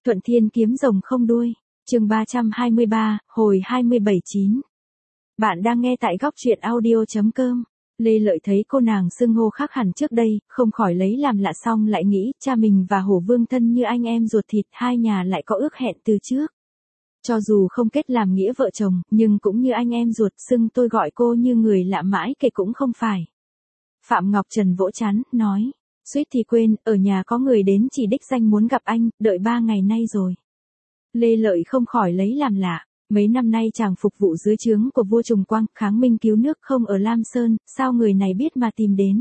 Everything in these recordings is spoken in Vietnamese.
Thuận Thiên kiếm rồng không đuôi. Chương 323, hồi 27-9. Bạn đang nghe tại góc truyện audio.com. Lê Lợi thấy cô nàng xưng hô khác hẳn trước đây, không khỏi lấy làm lạ, xong lại nghĩ cha mình và Hổ Vương thân như anh em ruột thịt, hai nhà lại có ước hẹn từ trước. Cho dù không kết làm nghĩa vợ chồng, nhưng cũng như anh em ruột, xưng tôi gọi cô như người lạ mãi kể cũng không phải. Phạm Ngọc Trần vỗ trán, nói, suýt thì quên, ở nhà có người đến chỉ đích danh muốn gặp anh, đợi 3 ngày nay rồi. Lê Lợi không khỏi lấy làm lạ. Mấy năm nay chàng phục vụ dưới trướng của vua Trùng Quang, kháng minh cứu nước không ở Lam Sơn, sao người này biết mà tìm đến?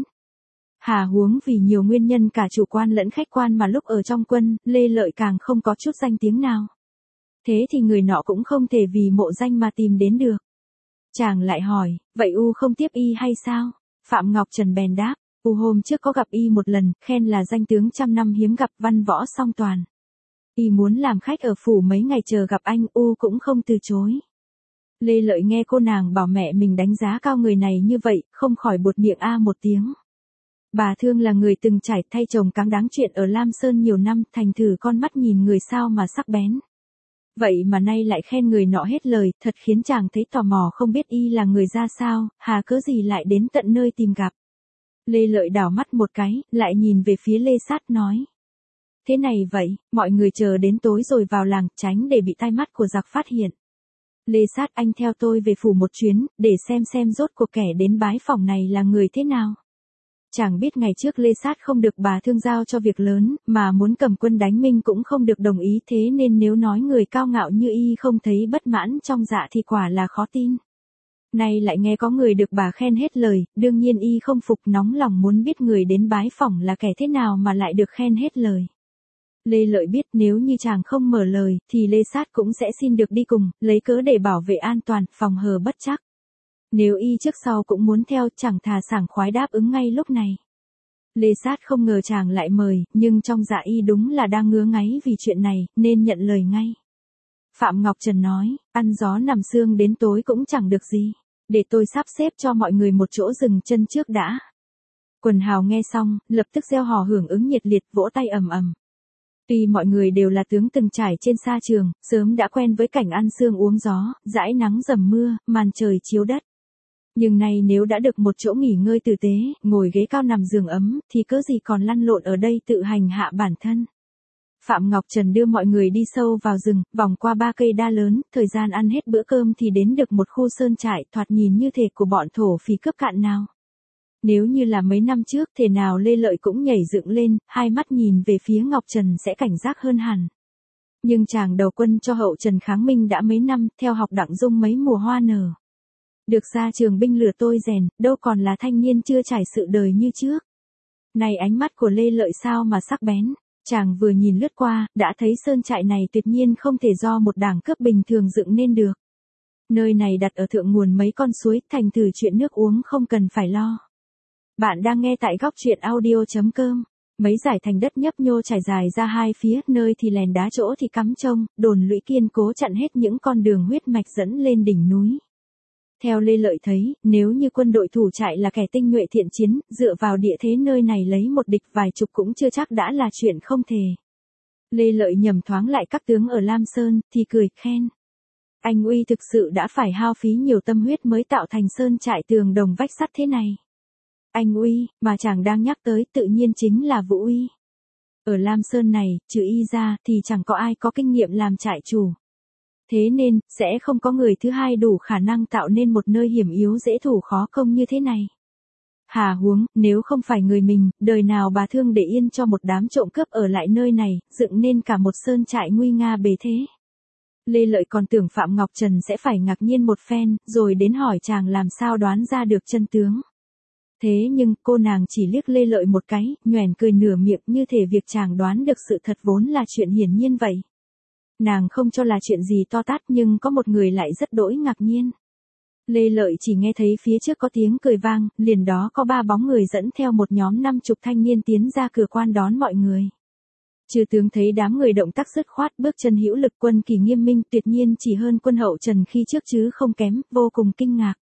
Hà huống vì nhiều nguyên nhân cả chủ quan lẫn khách quan mà lúc ở trong quân, Lê Lợi càng không có chút danh tiếng nào. Thế thì người nọ cũng không thể vì mộ danh mà tìm đến được. Chàng lại hỏi, vậy U không tiếp y hay sao? Phạm Ngọc Trần bèn đáp, U hôm trước có gặp y một lần, khen là danh tướng trăm năm hiếm gặp, văn võ song toàn. Y muốn làm khách ở phủ mấy ngày chờ gặp anh, U cũng không từ chối. Lê Lợi nghe cô nàng bảo mẹ mình đánh giá cao người này như vậy, không khỏi buột miệng a một tiếng. Bà Thương là người từng trải thay chồng cáng đáng chuyện ở Lam Sơn nhiều năm, thành thử con mắt nhìn người sao mà sắc bén. Vậy mà nay lại khen người nọ hết lời, thật khiến chàng thấy tò mò không biết y là người ra sao, hà cớ gì lại đến tận nơi tìm gặp. Lê Lợi đảo mắt một cái, lại nhìn về phía Lê Sát nói. Thế này vậy, mọi người chờ đến tối rồi vào làng, tránh để bị tai mắt của giặc phát hiện. Lê Sát, anh theo tôi về phủ một chuyến, để xem rốt cuộc kẻ đến bái phỏng này là người thế nào. Chàng biết ngày trước Lê Sát không được bà Thương giao cho việc lớn, mà muốn cầm quân đánh Minh cũng không được đồng ý, thế nên nếu nói người cao ngạo như y không thấy bất mãn trong dạ thì quả là khó tin. Nay lại nghe có người được bà khen hết lời, đương nhiên y không phục, nóng lòng muốn biết người đến bái phỏng là kẻ thế nào mà lại được khen hết lời. Lê Lợi biết nếu như chàng không mở lời, thì Lê Sát cũng sẽ xin được đi cùng, lấy cớ để bảo vệ an toàn, phòng hờ bất trắc. Nếu y trước sau cũng muốn theo, chẳng thà sảng khoái đáp ứng ngay lúc này. Lê Sát không ngờ chàng lại mời, nhưng trong dạ y đúng là đang ngứa ngáy vì chuyện này, nên nhận lời ngay. Phạm Ngọc Trần nói, ăn gió nằm sương đến tối cũng chẳng được gì. Để tôi sắp xếp cho mọi người một chỗ dừng chân trước đã. Quần hào nghe xong, lập tức reo hò hưởng ứng nhiệt liệt, vỗ tay ầm ầm. Tuy mọi người đều là tướng từng trải trên sa trường, sớm đã quen với cảnh ăn sương uống gió, dãi nắng dầm mưa, màn trời chiếu đất. Nhưng nay nếu đã được một chỗ nghỉ ngơi tử tế, ngồi ghế cao nằm giường ấm, thì cớ gì còn lăn lộn ở đây tự hành hạ bản thân. Phạm Ngọc Trần đưa mọi người đi sâu vào rừng, vòng qua 3 cây đa lớn, thời gian ăn hết bữa cơm thì đến được một khu sơn trại, thoạt nhìn như thể của bọn thổ phỉ cướp cạn nào. Nếu như là mấy năm trước, thể nào Lê Lợi cũng nhảy dựng lên, hai mắt nhìn về phía Ngọc Trần sẽ cảnh giác hơn hẳn. Nhưng chàng đầu quân cho hậu Trần kháng minh đã mấy năm, theo học Đặng Dung mấy mùa hoa nở. Được ra trường binh lửa tôi rèn, đâu còn là thanh niên chưa trải sự đời như trước. Này ánh mắt của Lê Lợi sao mà sắc bén, chàng vừa nhìn lướt qua, đã thấy sơn trại này tuyệt nhiên không thể do một đảng cướp bình thường dựng nên được. Nơi này đặt ở thượng nguồn mấy con suối, thành thử chuyện nước uống không cần phải lo. Bạn đang nghe tại góc truyện audio.com. Mấy dải thành đất nhấp nhô trải dài ra hai phía, nơi thì lèn đá chỗ thì cắm trông, đồn lũy kiên cố chặn hết những con đường huyết mạch dẫn lên đỉnh núi. Theo Lê Lợi thấy, nếu như quân đội thủ trại là kẻ tinh nhuệ thiện chiến, dựa vào địa thế nơi này lấy một địch vài chục cũng chưa chắc đã là chuyện không thể. Lê Lợi nhầm thoáng lại các tướng ở Lam Sơn, thì cười, khen. Anh Uy thực sự đã phải hao phí nhiều tâm huyết mới tạo thành sơn trại tường đồng vách sắt thế này. Anh Uy, mà chàng đang nhắc tới tự nhiên chính là Vũ Uy. Ở Lam Sơn này, trừ y ra, thì chẳng có ai có kinh nghiệm làm trại chủ. Thế nên, sẽ không có người thứ hai đủ khả năng tạo nên một nơi hiểm yếu dễ thủ khó công như thế này. Hà huống, nếu không phải người mình, đời nào bà Thương để yên cho một đám trộm cướp ở lại nơi này, dựng nên cả một sơn trại nguy nga bề thế. Lê Lợi còn tưởng Phạm Ngọc Trần sẽ phải ngạc nhiên một phen, rồi đến hỏi chàng làm sao đoán ra được chân tướng. Thế nhưng, cô nàng chỉ liếc Lê Lợi một cái, nhoẻn cười nửa miệng như thể việc chàng đoán được sự thật vốn là chuyện hiển nhiên vậy. Nàng không cho là chuyện gì to tát, nhưng có một người lại rất đỗi ngạc nhiên. Lê Lợi chỉ nghe thấy phía trước có tiếng cười vang, liền đó có 3 bóng người dẫn theo một nhóm 50 thanh niên tiến ra cửa quan đón mọi người. Chư tướng thấy đám người động tác dứt khoát, bước chân hữu lực, quân kỳ nghiêm minh, tuyệt nhiên chỉ hơn quân hậu Trần khi trước chứ không kém, vô cùng kinh ngạc.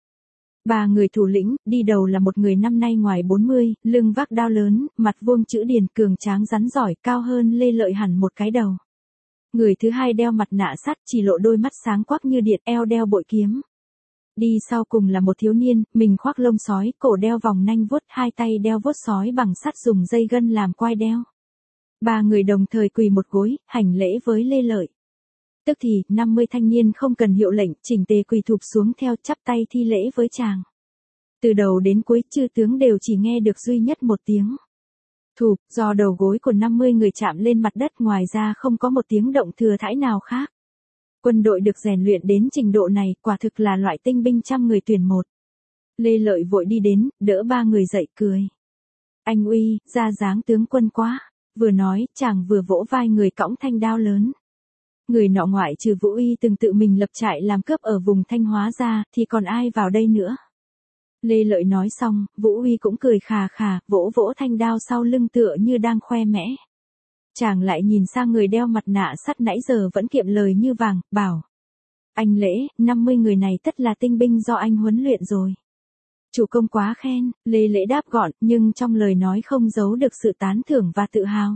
3 người thủ lĩnh, đi đầu là một người năm nay ngoài 40, lưng vác đao lớn, mặt vuông chữ điền, cường tráng rắn giỏi, cao hơn Lê Lợi hẳn một cái đầu. Người thứ hai đeo mặt nạ sắt, chỉ lộ đôi mắt sáng quắc như điện, eo đeo bội kiếm. Đi sau cùng là một thiếu niên, mình khoác lông sói, cổ đeo vòng nanh vuốt, hai tay đeo vuốt sói bằng sắt dùng dây gân làm quai đeo. Ba người đồng thời quỳ một gối, hành lễ với Lê Lợi. Tức thì, 50 thanh niên không cần hiệu lệnh, chỉnh tề quỳ thụp xuống theo, chắp tay thi lễ với chàng. Từ đầu đến cuối, chư tướng đều chỉ nghe được duy nhất một tiếng thụp, do đầu gối của 50 người chạm lên mặt đất, ngoài ra không có một tiếng động thừa thãi nào khác. Quân đội được rèn luyện đến trình độ này, quả thực là loại tinh binh trăm người tuyển một. Lê Lợi vội đi đến, đỡ ba người dậy cười. Anh uy, ra dáng tướng quân quá. Vừa nói, chàng vừa vỗ vai người cõng thanh đao lớn. Người nọ ngoại trừ Vũ Uy từng tự mình lập trại làm cướp ở vùng Thanh Hóa ra, thì còn ai vào đây nữa. Lê Lợi nói xong, Vũ Uy cũng cười khà khà, vỗ vỗ thanh đao sau lưng tựa như đang khoe mẽ. Chàng lại nhìn sang người đeo mặt nạ sắt nãy giờ vẫn kiệm lời như vàng, bảo. Anh Lễ, 50 người này tất là tinh binh do anh huấn luyện rồi. Chủ công quá khen, Lê Lễ đáp gọn, nhưng trong lời nói không giấu được sự tán thưởng và tự hào.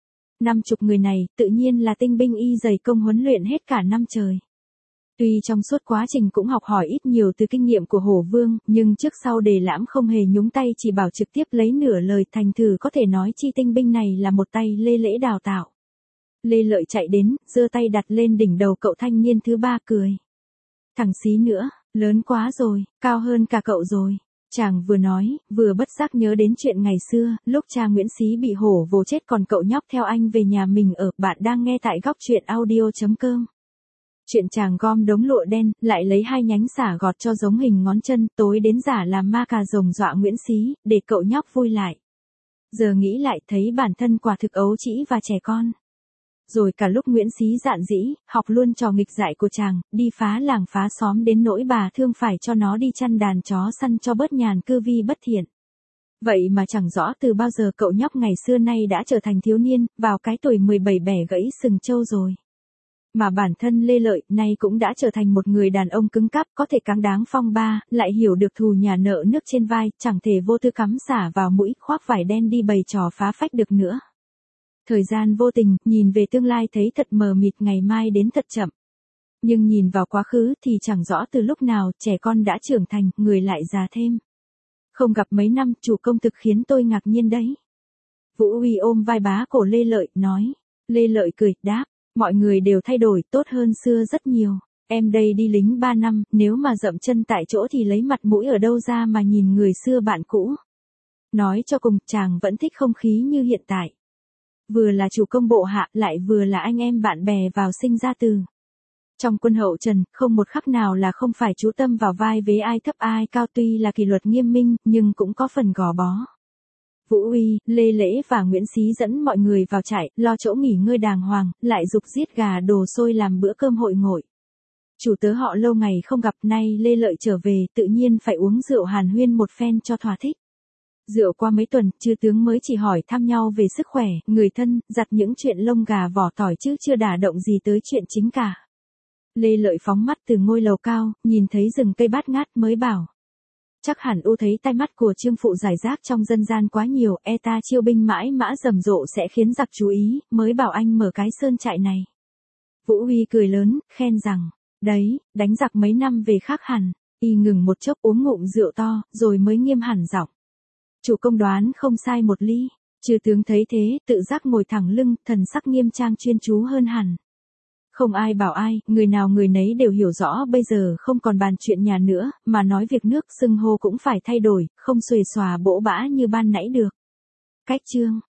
50 người này, tự nhiên là tinh binh y dày công huấn luyện hết cả năm trời. Tuy trong suốt quá trình cũng học hỏi ít nhiều từ kinh nghiệm của Hổ Vương, nhưng trước sau Đề Lãm không hề nhúng tay, chỉ bảo trực tiếp lấy nửa lời, thành thử có thể nói chi tinh binh này là một tay Lê Lễ đào tạo. Lê Lợi chạy đến, giơ tay đặt lên đỉnh đầu cậu thanh niên thứ ba cười. Thằng xí nữa, lớn quá rồi, cao hơn cả cậu rồi. Chàng vừa nói, vừa bất giác nhớ đến chuyện ngày xưa, lúc cha Nguyễn Xí bị hổ vồ chết còn cậu nhóc theo anh về nhà mình ở. Bạn đang nghe tại góc truyện audio.com. Chuyện chàng gom đống lụa đen, lại lấy hai nhánh xả gọt cho giống hình ngón chân, tối đến giả làm ma cà rồng dọa Nguyễn Xí, để cậu nhóc vui lại. Giờ nghĩ lại thấy bản thân quả thực ấu trĩ và trẻ con. Rồi cả lúc Nguyễn Xí dạn dĩ, học luôn trò nghịch dại của chàng, đi phá làng phá xóm đến nỗi bà thương phải cho nó đi chăn đàn chó săn cho bớt nhàn cư vi bất thiện. Vậy mà chẳng rõ từ bao giờ cậu nhóc ngày xưa nay đã trở thành thiếu niên, vào cái tuổi 17 bẻ gãy sừng trâu rồi. Mà bản thân Lê Lợi nay cũng đã trở thành một người đàn ông cứng cáp, có thể cáng đáng phong ba, lại hiểu được thù nhà nợ nước trên vai, chẳng thể vô tư cắm xả vào mũi, khoác vải đen đi bày trò phá phách được nữa. Thời gian vô tình, nhìn về tương lai thấy thật mờ mịt, ngày mai đến thật chậm. Nhưng nhìn vào quá khứ thì chẳng rõ từ lúc nào, trẻ con đã trưởng thành, người lại già thêm. Không gặp mấy năm, chủ công thực khiến tôi ngạc nhiên đấy. Vũ Uy ôm vai bá cổ Lê Lợi, nói. Lê Lợi cười, đáp. Mọi người đều thay đổi, tốt hơn xưa rất nhiều. Em đây đi lính 3 năm, nếu mà dậm chân tại chỗ thì lấy mặt mũi ở đâu ra mà nhìn người xưa bạn cũ. Nói cho cùng, chàng vẫn thích không khí như hiện tại. Vừa là chủ công bộ hạ, lại vừa là anh em bạn bè vào sinh ra từ. Trong quân hậu Trần, không một khắc nào là không phải chú tâm vào vai vế ai thấp ai cao, tuy là kỷ luật nghiêm minh, nhưng cũng có phần gò bó. Vũ Uy, Lê Lễ và Nguyễn Xí dẫn mọi người vào trại, lo chỗ nghỉ ngơi đàng hoàng, lại giục giết gà đồ xôi làm bữa cơm hội ngội. Chủ tớ họ lâu ngày không gặp, nay Lê Lợi trở về, tự nhiên phải uống rượu hàn huyên một phen cho thỏa thích. Rượu qua mấy tuần, chư tướng mới chỉ hỏi thăm nhau về sức khỏe, người thân, giặt những chuyện lông gà vỏ tỏi chứ chưa đả động gì tới chuyện chính cả. Lê Lợi phóng mắt từ ngôi lầu cao, nhìn thấy rừng cây bát ngát mới bảo. Chắc hẳn u thấy tai mắt của Trương phụ giải rác trong dân gian quá nhiều, ta chiêu binh mãi mã rầm rộ sẽ khiến giặc chú ý, mới bảo anh mở cái sơn trại này. Vũ Huy cười lớn, khen rằng, đấy, đánh giặc mấy năm về khác hẳn. Y ngừng một chốc uống ngụm rượu to, rồi mới nghiêm hẳn giọng. Chủ công đoán không sai một ly. Chư tướng thấy thế, tự giác ngồi thẳng lưng, thần sắc nghiêm trang chuyên chú hơn hẳn. Không ai bảo ai, người nào người nấy đều hiểu rõ bây giờ không còn bàn chuyện nhà nữa, mà nói việc nước, xưng hô cũng phải thay đổi, không xuề xòa bỗ bã như ban nãy được. Cách chương